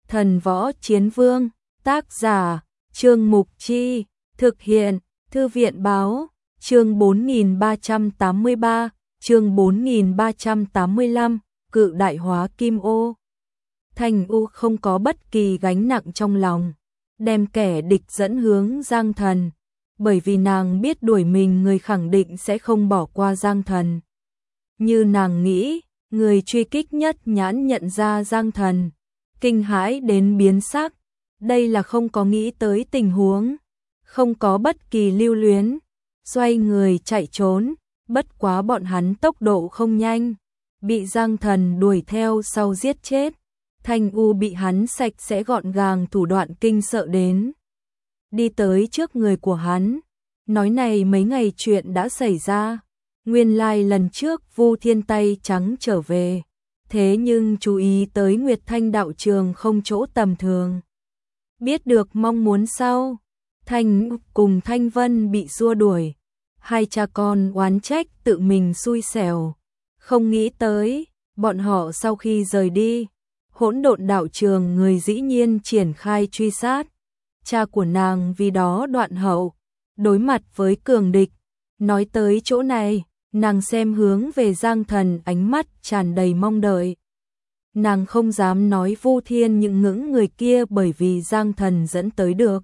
Thần Võ Chiến Vương, tác giả, Trương Mục Chi, thực hiện, Thư viện báo, chương 4383, chương 4385, cự đại hóa Kim Ô. Thanh U không có bất kỳ gánh nặng trong lòng, đem kẻ địch dẫn hướng Giang Thần, bởi vì nàng biết đuổi mình người khẳng định sẽ không bỏ qua Giang Thần. Như nàng nghĩ, người truy kích nhất nhãn nhận ra Giang Thần, kinh hãi đến biến sắc, đây là không có nghĩ tới tình huống, không có bất kỳ lưu luyến, xoay người chạy trốn, bất quá bọn hắn tốc độ không nhanh, bị Giang Thần đuổi theo sau giết chết. Thanh U bị hắn sạch sẽ gọn gàng thủ đoạn kinh sợ đến. Đi tới trước người của hắn, nói này mấy ngày chuyện đã xảy ra, nguyên lai lần trước Vu Thiên tay trắng trở về, thế nhưng chú ý tới Nguyệt Thanh đạo trường không chỗ tầm thường. Biết được mong muốn sau, Thanh cùng Thanh Vân bị xua đuổi, hai cha con oán trách tự mình xui xẻo, không nghĩ tới, bọn họ sau khi rời đi, Hỗn Độn đạo trường người dĩ nhiên triển khai truy sát. Cha của nàng vì đó đoạn hậu, đối mặt với cường địch. Nói tới chỗ này, nàng xem hướng về Giang Thần, ánh mắt tràn đầy mong đợi. Nàng không dám nói Vu Thiên những người kia bởi vì Giang Thần dẫn tới được.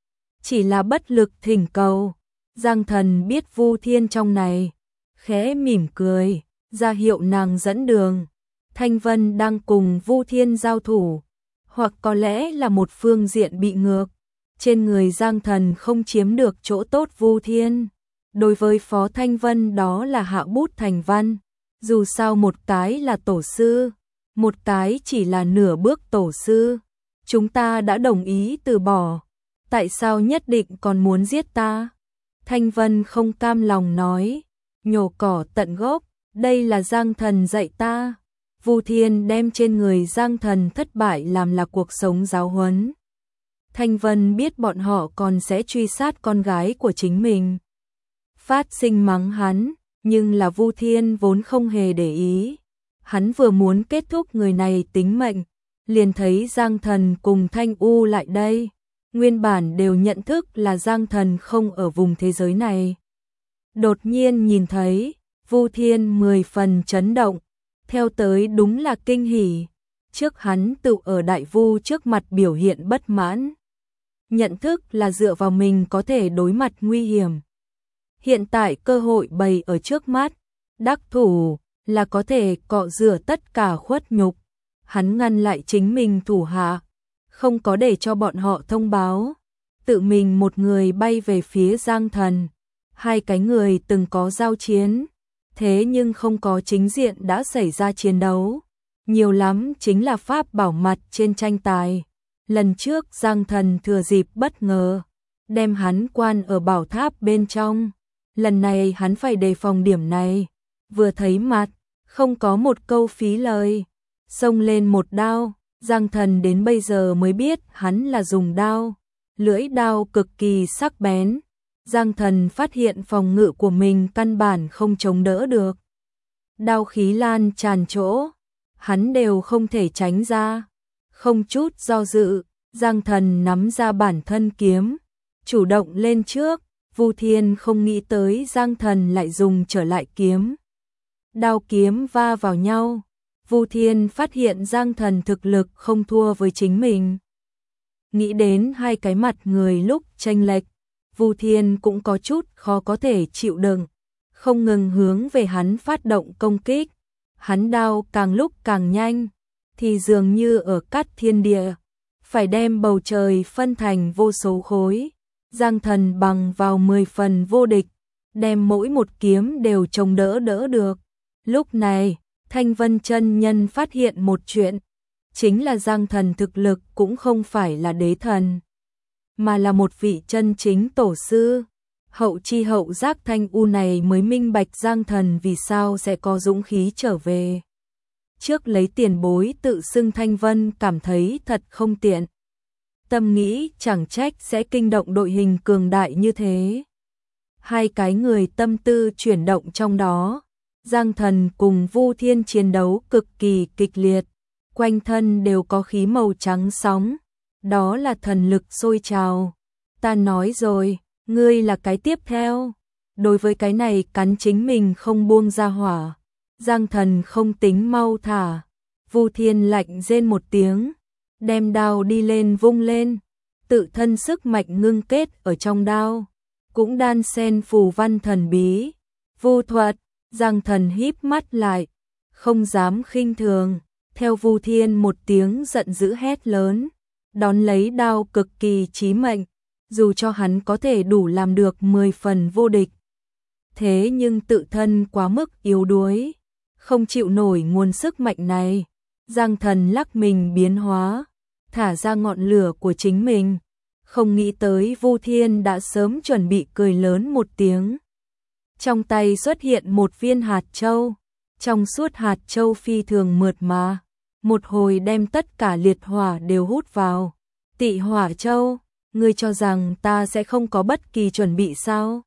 Chỉ là bất lực thỉnh cầu. Giang Thần biết Vu Thiên trong này, khẽ mỉm cười, ra hiệu nàng dẫn đường. Thanh Vân đang cùng Vu Thiên giao thủ, hoặc có lẽ là một phương diện bị ngược. Trên người Giang Thần không chiếm được chỗ tốt Vu Thiên. Đối với Phó Thanh Vân đó là hạ bút thành văn. Dù sao một cái là tổ sư, một cái chỉ là nửa bước tổ sư. Chúng ta đã đồng ý từ bỏ, tại sao nhất định còn muốn giết ta? Thanh Vân không cam lòng nói, nhổ cỏ tận gốc, đây là Giang Thần dạy ta. Vu Thiên đem trên người Giang Thần thất bại làm là cuộc sống giáo huấn. Thanh Vân biết bọn họ còn sẽ truy sát con gái của chính mình. Phát sinh mắng hắn, nhưng là Vu Thiên vốn không hề để ý. Hắn vừa muốn kết thúc người này tính mệnh, liền thấy Giang Thần cùng Thanh U lại đây. Nguyên bản đều nhận thức là Giang Thần không ở vùng thế giới này. Đột nhiên nhìn thấy, Vu Thiên 10 phần chấn động. Theo tới đúng là kinh hỉ, trước hắn tự ở Đại Vu trước mặt biểu hiện bất mãn. Nhận thức là dựa vào mình có thể đối mặt nguy hiểm. Hiện tại cơ hội bày ở trước mắt, đắc thủ là có thể cọ rửa tất cả khuất nhục. Hắn ngăn lại chính mình thủ hạ, không có để cho bọn họ thông báo. Tự mình một người bay về phía Giang Thần, hai cái người từng có giao chiến. Thế nhưng không có chính diện đã xảy ra chiến đấu. Nhiều lắm chính là pháp bảo mặt trên tranh tài. Lần trước Giang Thần thừa dịp bất ngờ, đem hắn quan ở bảo tháp bên trong. Lần này hắn phải đề phòng điểm này. Vừa thấy mặt, không có một câu phí lời. Xông lên một đao, Giang Thần đến bây giờ mới biết hắn là dùng đao. Lưỡi đao cực kỳ sắc bén. Giang Thần phát hiện phòng ngự của mình căn bản không chống đỡ được. Đao khí lan tràn chỗ, hắn đều không thể tránh ra. Không chút do dự, Giang Thần nắm ra bản thân kiếm, chủ động lên trước. Vu Thiên không nghĩ tới Giang Thần lại dùng trở lại kiếm. Đao kiếm va vào nhau. Vu Thiên phát hiện Giang Thần thực lực không thua với chính mình. Nghĩ đến hai cái mặt người lúc chênh lệch, Vu Thiên cũng có chút khó có thể chịu đựng, không ngừng hướng về hắn phát động công kích. Hắn đao càng lúc càng nhanh, thì dường như ở cắt thiên địa, phải đem bầu trời phân thành vô số khối. Giang Thần bằng vào 10 phần vô địch, đem mỗi một kiếm đều chống đỡ được. Lúc này, Thanh Vân chân nhân phát hiện một chuyện, chính là Giang Thần thực lực cũng không phải là đế thần, mà là một vị chân chính tổ sư. Hậu chi hậu giác Thanh U này mới minh bạch Giang Thần vì sao sẽ có dũng khí trở về. Trước lấy tiền bối tự xưng Thanh Vân cảm thấy thật không tiện. Tâm nghĩ chẳng trách sẽ kinh động đội hình cường đại như thế. Hai cái người tâm tư chuyển động trong đó. Giang Thần cùng Vu Thiên chiến đấu cực kỳ kịch liệt. quanh thân đều có khí màu trắng sóng, đó là thần lực sôi trào. Ta nói rồi, ngươi là cái tiếp theo. Đối với cái này cắn chính mình không buông ra hỏa, Giang Thần không tính mau thả. Vu Thiên lạnh rên một tiếng, đem đao đi lên vung lên, tự thân sức mạnh ngưng kết ở trong đao, cũng đan xen phù văn thần bí. Vu thuật, Giang Thần híp mắt lại, không dám khinh thường, theo Vu Thiên một tiếng giận dữ hét lớn, đón lấy đao cực kỳ chí mệnh, dù cho hắn có thể đủ làm được 10 phần vô địch. Thế nhưng tự thân quá mức yếu đuối, không chịu nổi nguồn sức mạnh này. Giang Thần lắc mình biến hóa, thả ra ngọn lửa của chính mình, không nghĩ tới Vu Thiên đã sớm chuẩn bị cười lớn một tiếng. Trong tay xuất hiện một viên hạt châu, trong suốt hạt châu phi thường mượt mà, một hồi đem tất cả liệt hỏa đều hút vào. Tị hỏa châu, ngươi cho rằng ta sẽ không có bất kỳ chuẩn bị sao?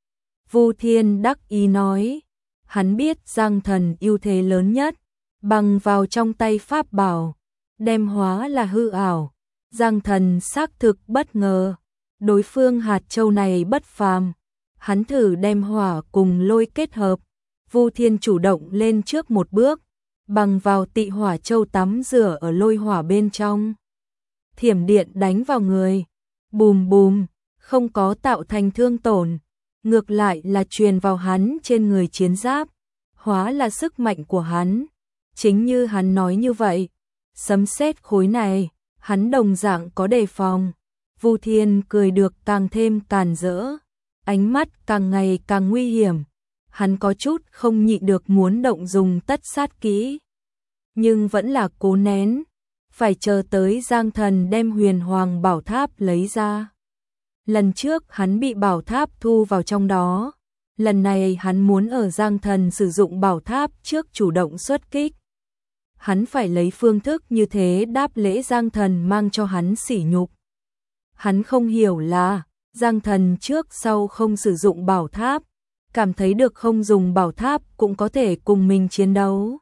Vu Thiên đắc ý nói, hắn biết Giang Thần ưu thế lớn nhất, bằng vào trong tay pháp bảo, đem hóa là hư ảo. Giang Thần xác thực bất ngờ, đối phương hạt châu này bất phàm, hắn thử đem hỏa cùng lôi kết hợp. Vu Thiên chủ động lên trước một bước, bằng vào tị hỏa châu tắm rửa ở lôi hỏa bên trong. Thiểm điện đánh vào người, bùm bùm, không có tạo thành thương tổn, ngược lại là truyền vào hắn trên người chiến giáp, hóa là sức mạnh của hắn. Chính như hắn nói như vậy, sấm sét khối này, hắn đồng dạng có đề phòng. Vu Thiên cười được càng thêm càn rỡ, ánh mắt càng ngày càng nguy hiểm. Hắn có chút không nhịn được muốn động dùng tất sát kỹ, nhưng vẫn là cố nén, phải chờ tới Giang Thần đem Huyền Hoàng Bảo Tháp lấy ra. Lần trước hắn bị bảo tháp thu vào trong đó, lần này hắn muốn ở Giang Thần sử dụng bảo tháp trước chủ động xuất kích. Hắn phải lấy phương thức như thế đáp lễ Giang Thần mang cho hắn sỉ nhục. Hắn không hiểu là Giang Thần trước sau không sử dụng bảo tháp, cảm thấy được không dùng bảo tháp cũng có thể cùng mình chiến đấu.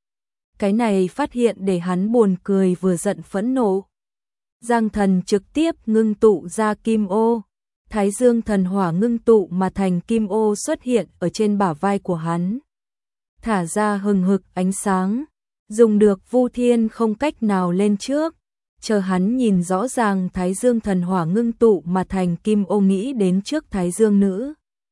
Cái này phát hiện để hắn buồn cười vừa giận phẫn nộ. Giang Thần trực tiếp ngưng tụ ra kim ô, Thái Dương thần hỏa ngưng tụ mà thành kim ô xuất hiện ở trên bả vai của hắn. Thả ra hừng hực ánh sáng, dùng được Vu Thiên không cách nào lên trước, chờ hắn nhìn rõ ràng Thái Dương thần hỏa ngưng tụ mà thành kim ô nghĩ đến trước Thái Dương nữ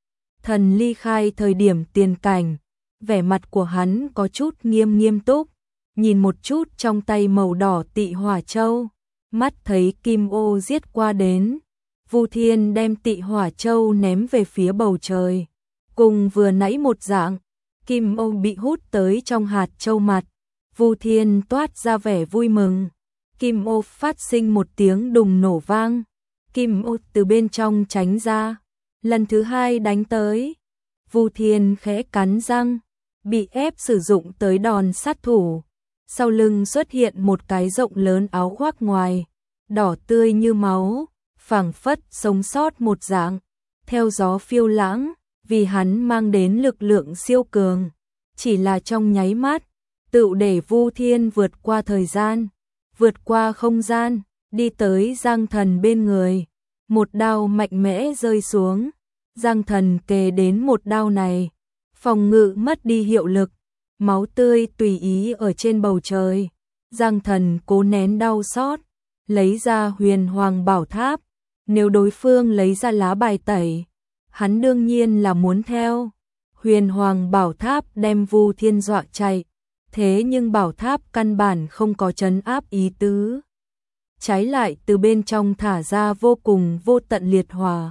thần ly khai thời điểm tiền cảnh, vẻ mặt của hắn có chút nghiêm túc, nhìn một chút trong tay màu đỏ tị hỏa châu, mắt thấy kim ô giết qua đến. Vu Thiên đem tị hỏa châu ném về phía bầu trời, cùng vừa nãy một dạng, kim ô bị hút tới trong hạt châu mặt. Vu Thiên toát ra vẻ vui mừng, kim ô phát sinh một tiếng đùng nổ vang, kim ô từ bên trong tránh ra, lần thứ hai đánh tới. Vu Thiên khẽ cắn răng, bị ép sử dụng tới đòn sát thủ. Sau lưng xuất hiện một cái rộng lớn áo khoác ngoài, đỏ tươi như máu, phảng phất sống sót một dạng, theo gió phiêu lãng, vì hắn mang đến lực lượng siêu cường. Chỉ là trong nháy mắt, tựu để Vu Thiên vượt qua thời gian, vượt qua không gian, đi tới Giang Thần bên người. Một đao mạnh mẽ rơi xuống, Giang Thần kề đến một đao này, phòng ngự mất đi hiệu lực, máu tươi tùy ý ở trên bầu trời. Giang Thần cố nén đau xót, lấy ra Huyền Hoàng Bảo Tháp. Nếu đối phương lấy ra lá bài tẩy, hắn đương nhiên là muốn theo. Huyền Hoàng Bảo Tháp đem Vu Thiên dọa chạy, thế nhưng bảo tháp căn bản không có trấn áp ý tứ. Trái lại từ bên trong thả ra vô cùng vô tận liệt hỏa.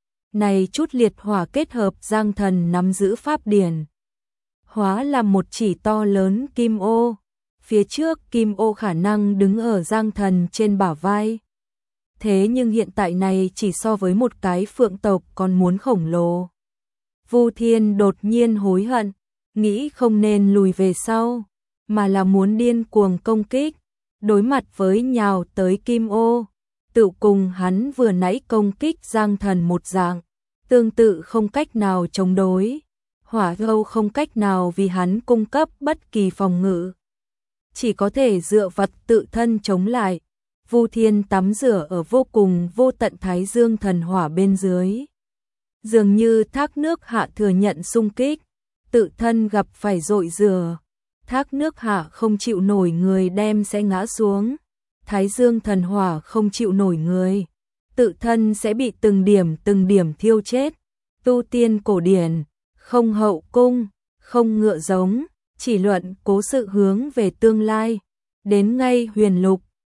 Này chút liệt hỏa kết hợp Giang Thần nắm giữ pháp điển, hóa là một chỉ to lớn kim ô. Phía trước kim ô khả năng đứng ở Giang Thần trên bả vai. Thế nhưng hiện tại này chỉ so với một cái phượng tộc còn muốn khổng lồ. Vu Thiên đột nhiên hối hận, nghĩ không nên lùi về sau, mà là muốn điên cuồng công kích, đối mặt với nhào tới kim ô, tự cùng hắn vừa nãy công kích Giang Thần một dạng, tương tự không cách nào chống đối, hỏa gâu không cách nào vì hắn cung cấp bất kỳ phòng ngự. chỉ có thể dựa vật tự thân chống lại. Vu Thiên tắm rửa ở vô cùng vô tận Thái Dương thần hỏa bên dưới. Dường như thác nước hạ thừa nhận xung kích, tự thân gặp phải dội rửa. Thác nước hạ không chịu nổi người đem sẽ ngã xuống. Thái Dương thần hỏa không chịu nổi người, tự thân sẽ bị từng điểm thiêu chết. Tu tiên cổ điển, không hậu cung, không ngựa giống, chỉ luận cố sự hướng về tương lai. Đến ngay huyền lục,